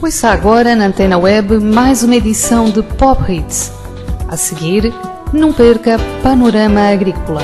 Ouça agora na Antena Web mais uma edição de Pop Hits. A seguir, não perca Panorama Agrícola.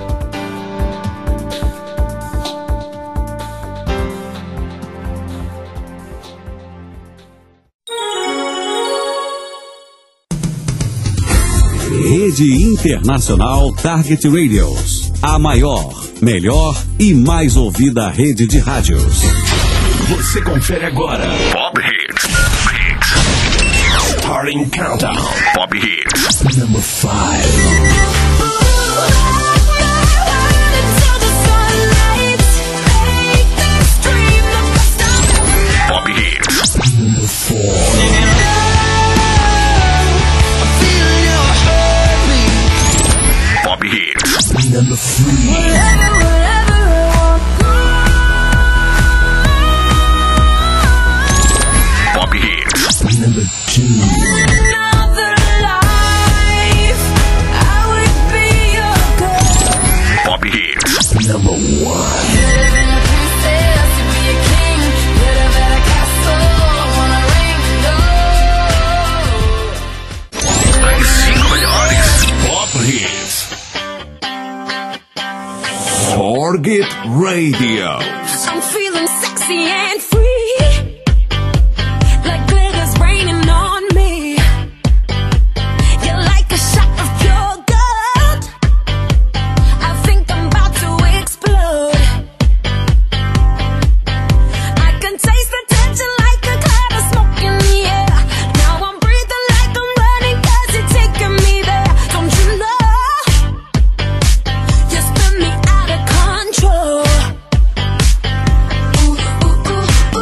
Rede Internacional Target Radios. A maior, melhor e mais ouvida rede de rádios. Você confere agora Pop Hits. Starting Countdown. Pop Hits. Number 5. Pop Hits. Number 4. Pop Hits. Number 3. Pop Hits. Number 2. Pop Hits. Number 1. Target Radio. I'm feeling sexy and free, like glitter's raining on me. You're like a shot of pure gold. I think I'm about to explode. I can taste the tension like a cloud of smoke in the air. Now I'm breathing like I'm running 'cause you're taking me there. Don't you know? You spin me out of control. Ooh, ooh, ooh.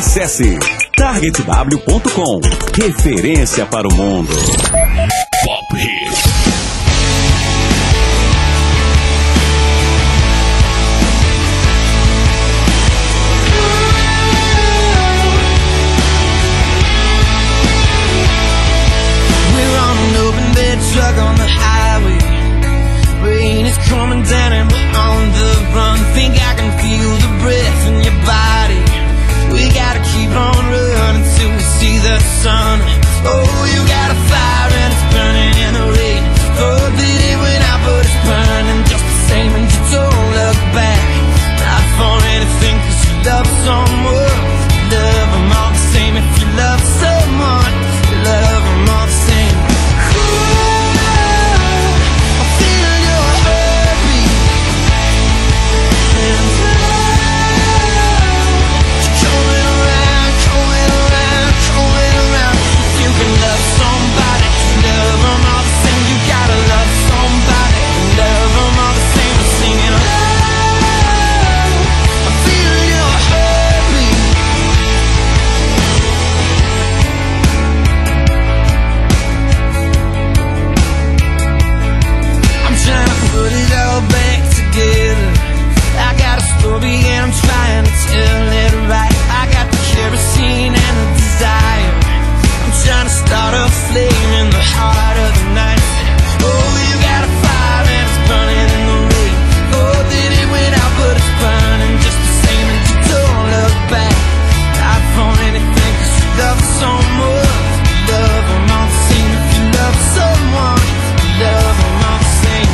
Acesse targetw.com. Referência para o mundo. Pop Hits. Truck on the highway, rain is coming down and we're on the run. Think I can feel the breath in your body. We gotta keep on running till we see the sun. Oh, you got a fire and it's burning in the rain. Oh, did it went out but it's burning just the same. And you don't look back, not for anything, cause you love someone. Love them all the same. If you love someone, you love them all the same. I'm trying to tell it right. I got the kerosene and the desire. I'm trying to start a flame in the heart of the night. Oh, you got a fire and it's burning in the rain. Oh, did it went out but it's burning just the same. And you don't look back, not for anything, cause you love someone. You love them all the same. If you love someone, you love them all the same.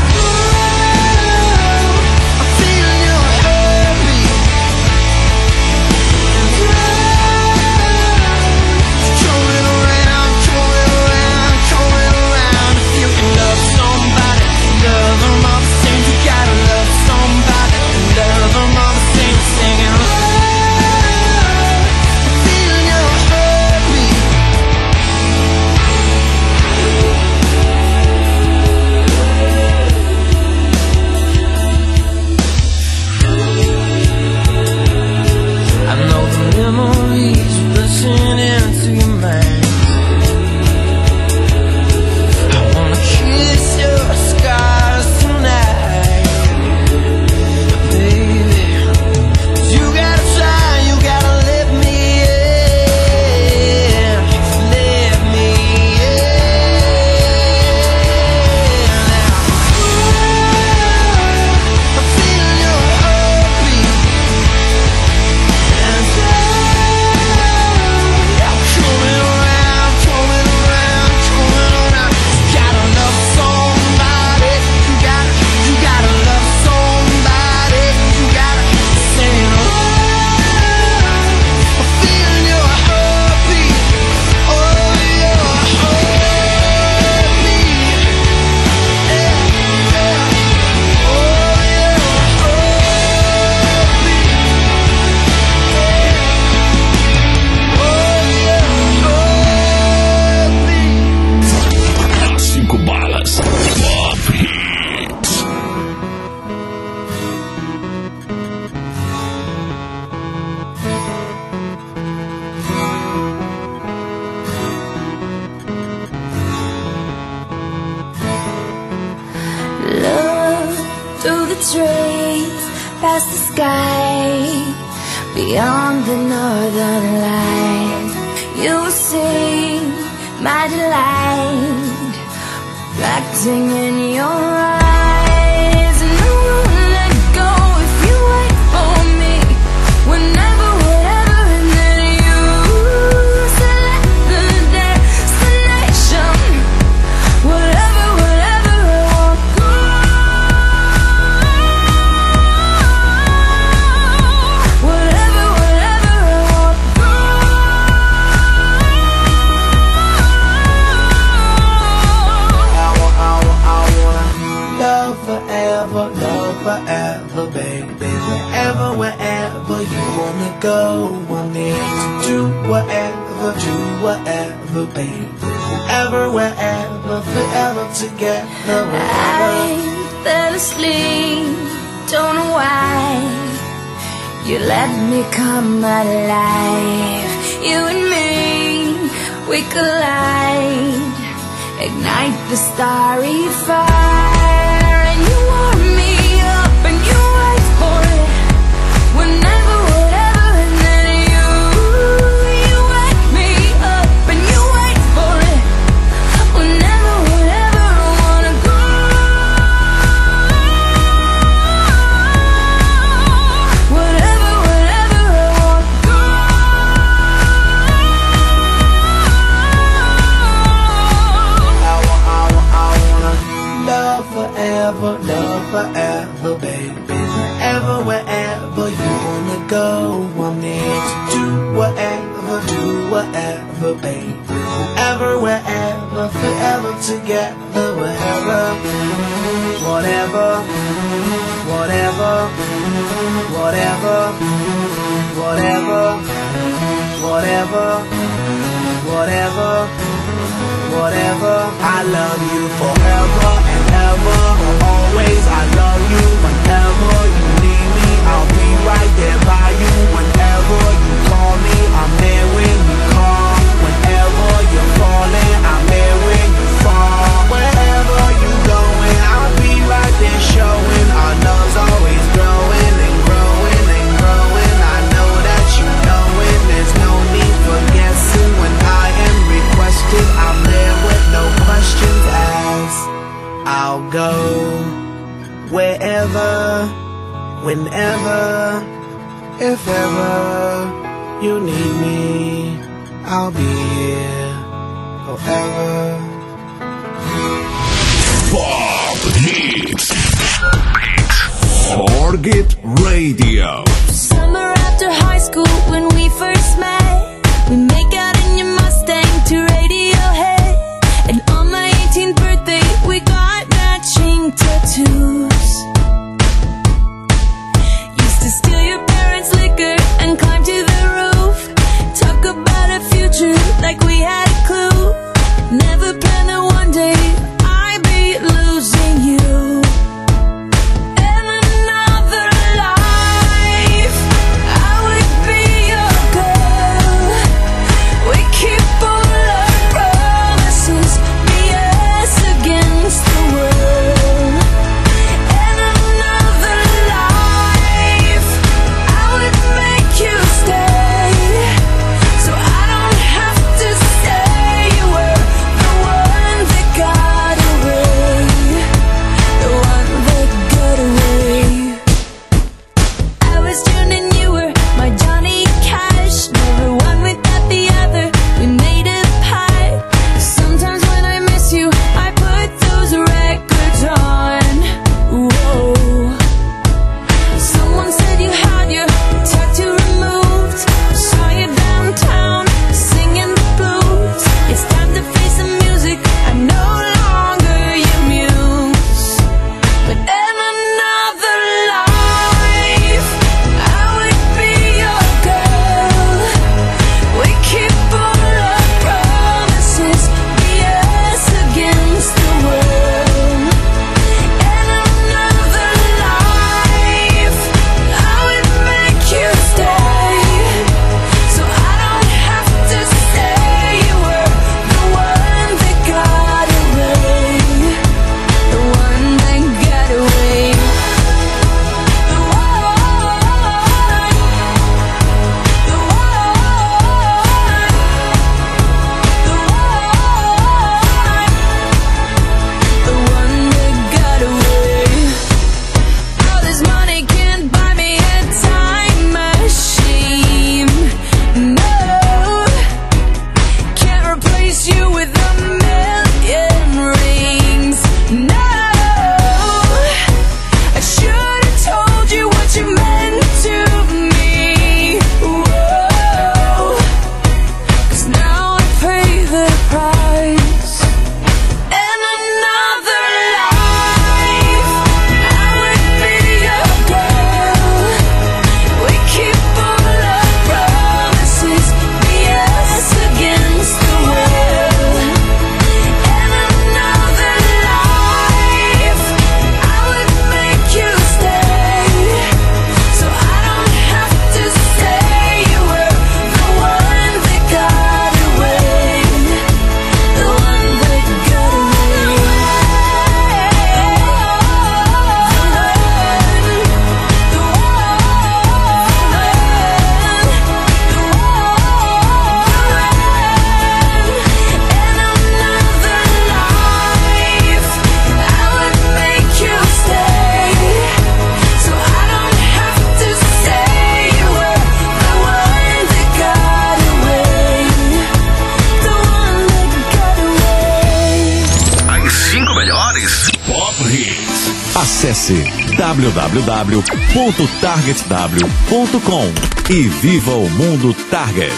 Past the sky, beyond the northern lights, you will see my delight, reflecting in your eyes. And I won't let go if you wait for me, whenever, whatever, and then you select the destination, whatever, whatever I want. Whatever, whatever I want. Forever, baby. Wherever you wanna go, we'll need to do whatever, baby. Wherever, forever together. I fell asleep, don't know why. You let me come alive. You and me, we collide, ignite the starry fire. And you warm me up and you wait for it. Whenever, whatever, and then you wake me up and you wait for it. Whenever, whatever, I wanna go. Whatever, whatever, I wanna go. Love forever, baby. Ever, wherever you wanna go, I'm there to do whatever, baby. Ever, wherever, forever together, wherever, whatever, whatever, whatever, whatever, whatever, whatever, whatever. I love you forever and ever, always. I love you whenever you need me. I'll be right there by you whenever you call me. I'm there when you call. Whenever you're falling, I'm there when you fall. Wherever you going, I'll be right there showing. Our love's always growing and growing and growing. I know that you know it. There's no need for guessing. When I am requested, I'm there with no questions asked. I'll go wherever, whenever, if ever you need me, I'll be here forever. Pop Hits. Target Radio. Summer after high school when we first met, we make out in your Mustang to Radiohead. And on my 18th birthday we got matching tattoos. Used to steal your parents' liquor and climb to the roof. Talk about a future like we had a clue. Never planned that one day I'd be losing you. In another life I would be your girl. Acesse www.targetw.com e viva o mundo Target.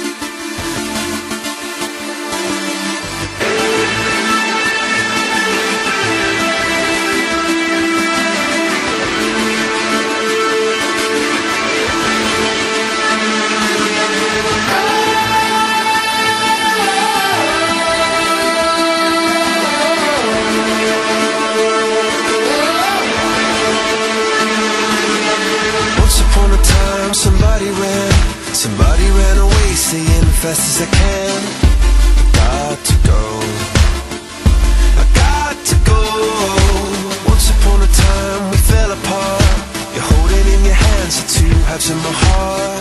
Somebody ran away saying fast as I can, got to go, I got to go. Once upon a time we fell apart, you're holding in your hands the two halves of my heart.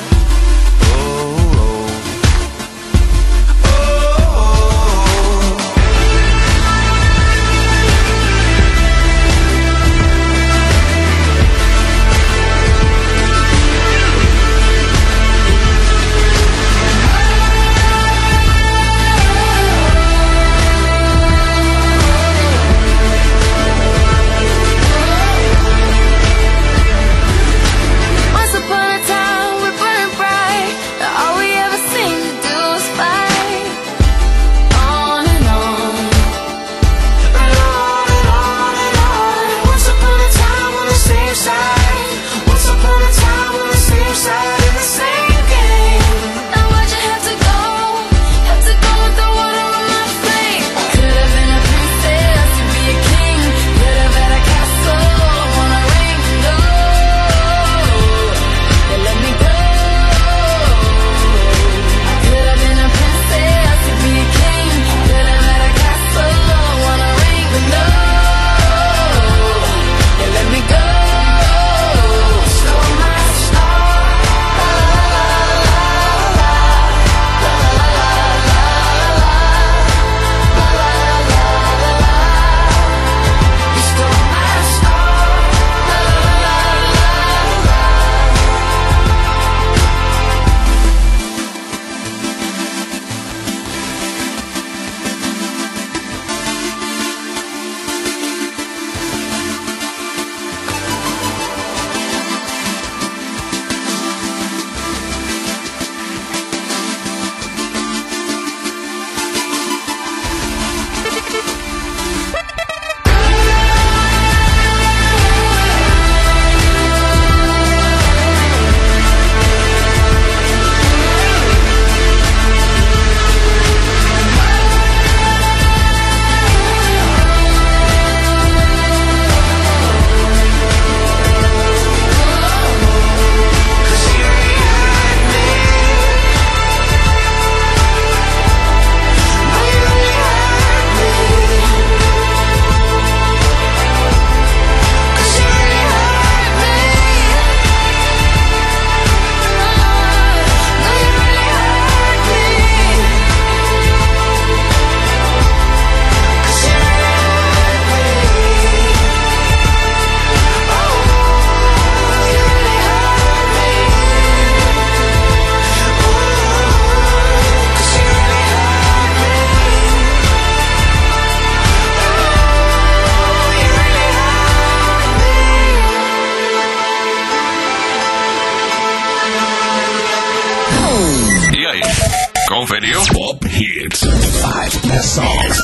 Conferiu? Pop Hits. 5 best songs.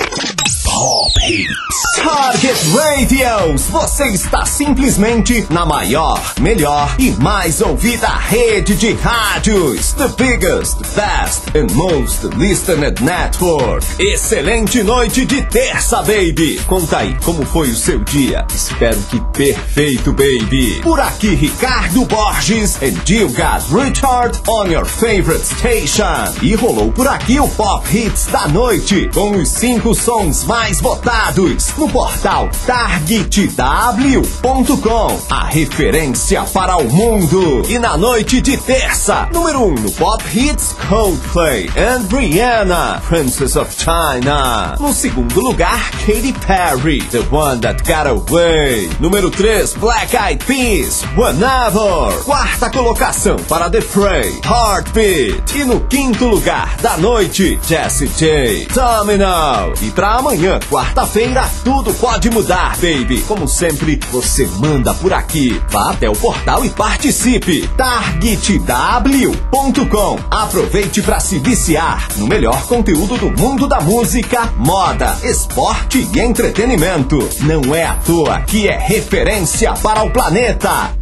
Pop Hits. Target Radios. Você está simplesmente na maior, melhor e mais ouvida rede de rádios. The biggest, best and most listened network. Excelente noite de terça, baby. Conta aí, como foi o seu dia? Espero que perfeito, baby. Por aqui, Ricardo Borges and you got Richard on your favorite station. E rolou por aqui o Pop Hits da noite, com os 5 sons mais votados no portal targetw.com, a referência para o mundo. E na noite de terça, número 1 no Pop Hits, Coldplay and Rihanna, Princess of China. No segundo lugar, Katy Perry, The One That Got Away. Número 3, Black Eyed Peas, Whenever. Quarta colocação para The Fray, Heartbeat. E no quinto lugar da noite, Jessie J, Domino. E pra amanhã, quarta-feira, tudo pode mudar, baby. Como sempre, você manda por aqui. Vá até o portal e participe. targetw.com. Aproveite para se viciar no melhor conteúdo do mundo da música, moda, esporte e entretenimento. Não é à toa que é referência para o planeta.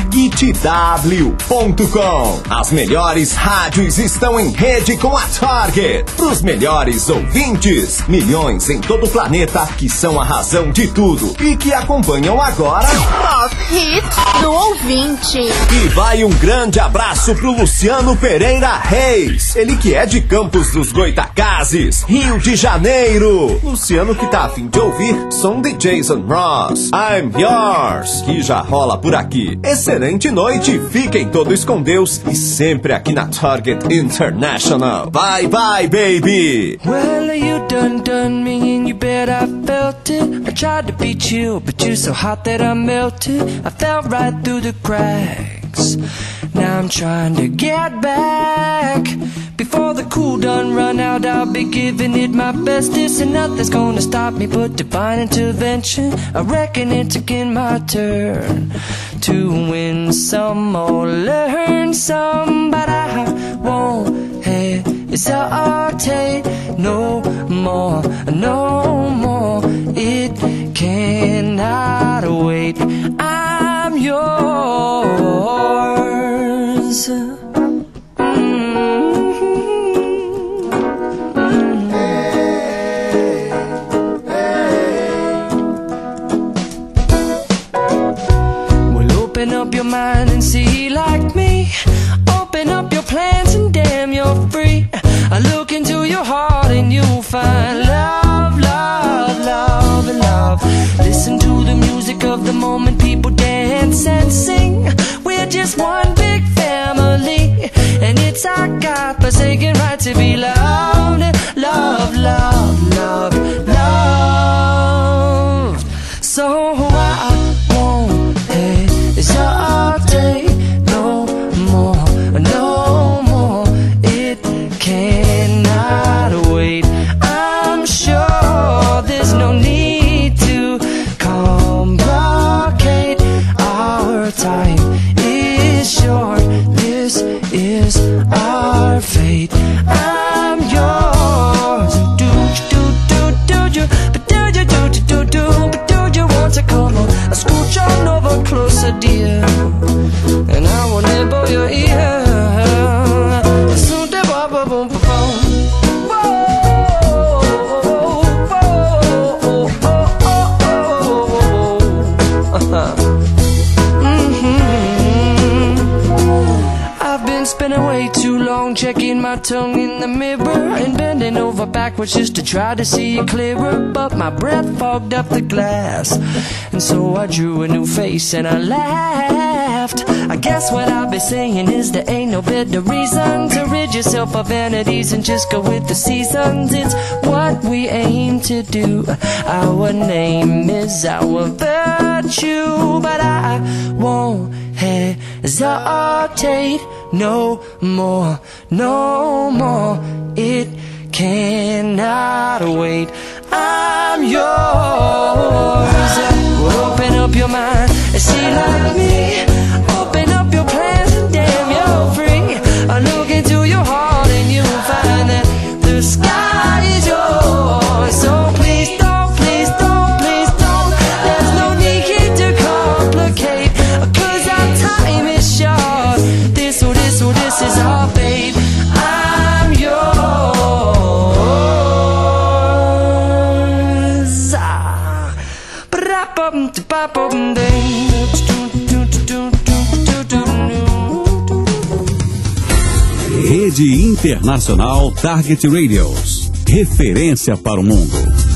targetw.com. As melhores rádios estão em rede com a Target. Para os melhores ouvintes, milhões em todo o planeta que são a razão de tudo e que acompanham agora Pop Hits do ouvinte. E vai um grande abraço pro Luciano Pereira Reis, ele que é de Campos dos Goitacazes, Rio de Janeiro. Luciano que tá a fim de ouvir som de Jason Ross, I'm Yours, que já rola por aqui. Excelente noite, fiquem todos com Deus e sempre aqui na Target International. Bye bye, baby. Well, you done me and you bet I felt it. I tried to be chill, but you're so hot that I melted. I fell right through the cracks. Now I'm trying to get back. Before the cool done run out, I'll be giving it my bestest, and nothing's gonna stop me but divine intervention. I reckon it's again my turn to win some or learn some, but I won't hesitate no more, no more. It cannot wait. I'm yours. Open up your mind and see like me. Open up your plans and damn, you're free. I look into your heart and you'll find love, love, love, and love. Listen to the music of the moment, people dance and sing. We're just one big family, and it's our God-forsaken right to be loved, love, love, love, love. So I won't hesitate no more, no more. It cannot wait. I'm sure there's no need to complicate. Our time is short. This is our fate. I'm yours. Do you, but do you, but do you want to come on? Scooch on over closer, dear, and I will nibble your ear. Soon the bubble boom boom. I've been spending way too long checking my tongue in the mirror and bending over backwards just to try to see it clearer, but my breath fogged up the glass, and so I drew a new face and I laughed. I guess what I'll be saying is there ain't no better reason to rid yourself of vanities and just go with the seasons. It's what we aim to do. Our name is our virtue, but I won't hesitate no more, no more. It cannot wait. I'm yours. Open up your mind and see like me. Open up your plans and damn, you're free. I look into your heart and you'll find that the sky is yours. So please don't, please don't, please don't. There's no need to complicate, 'cause our time is short. This is our fate. I'm yours. Rede Internacional Target Radios. Referência para o mundo.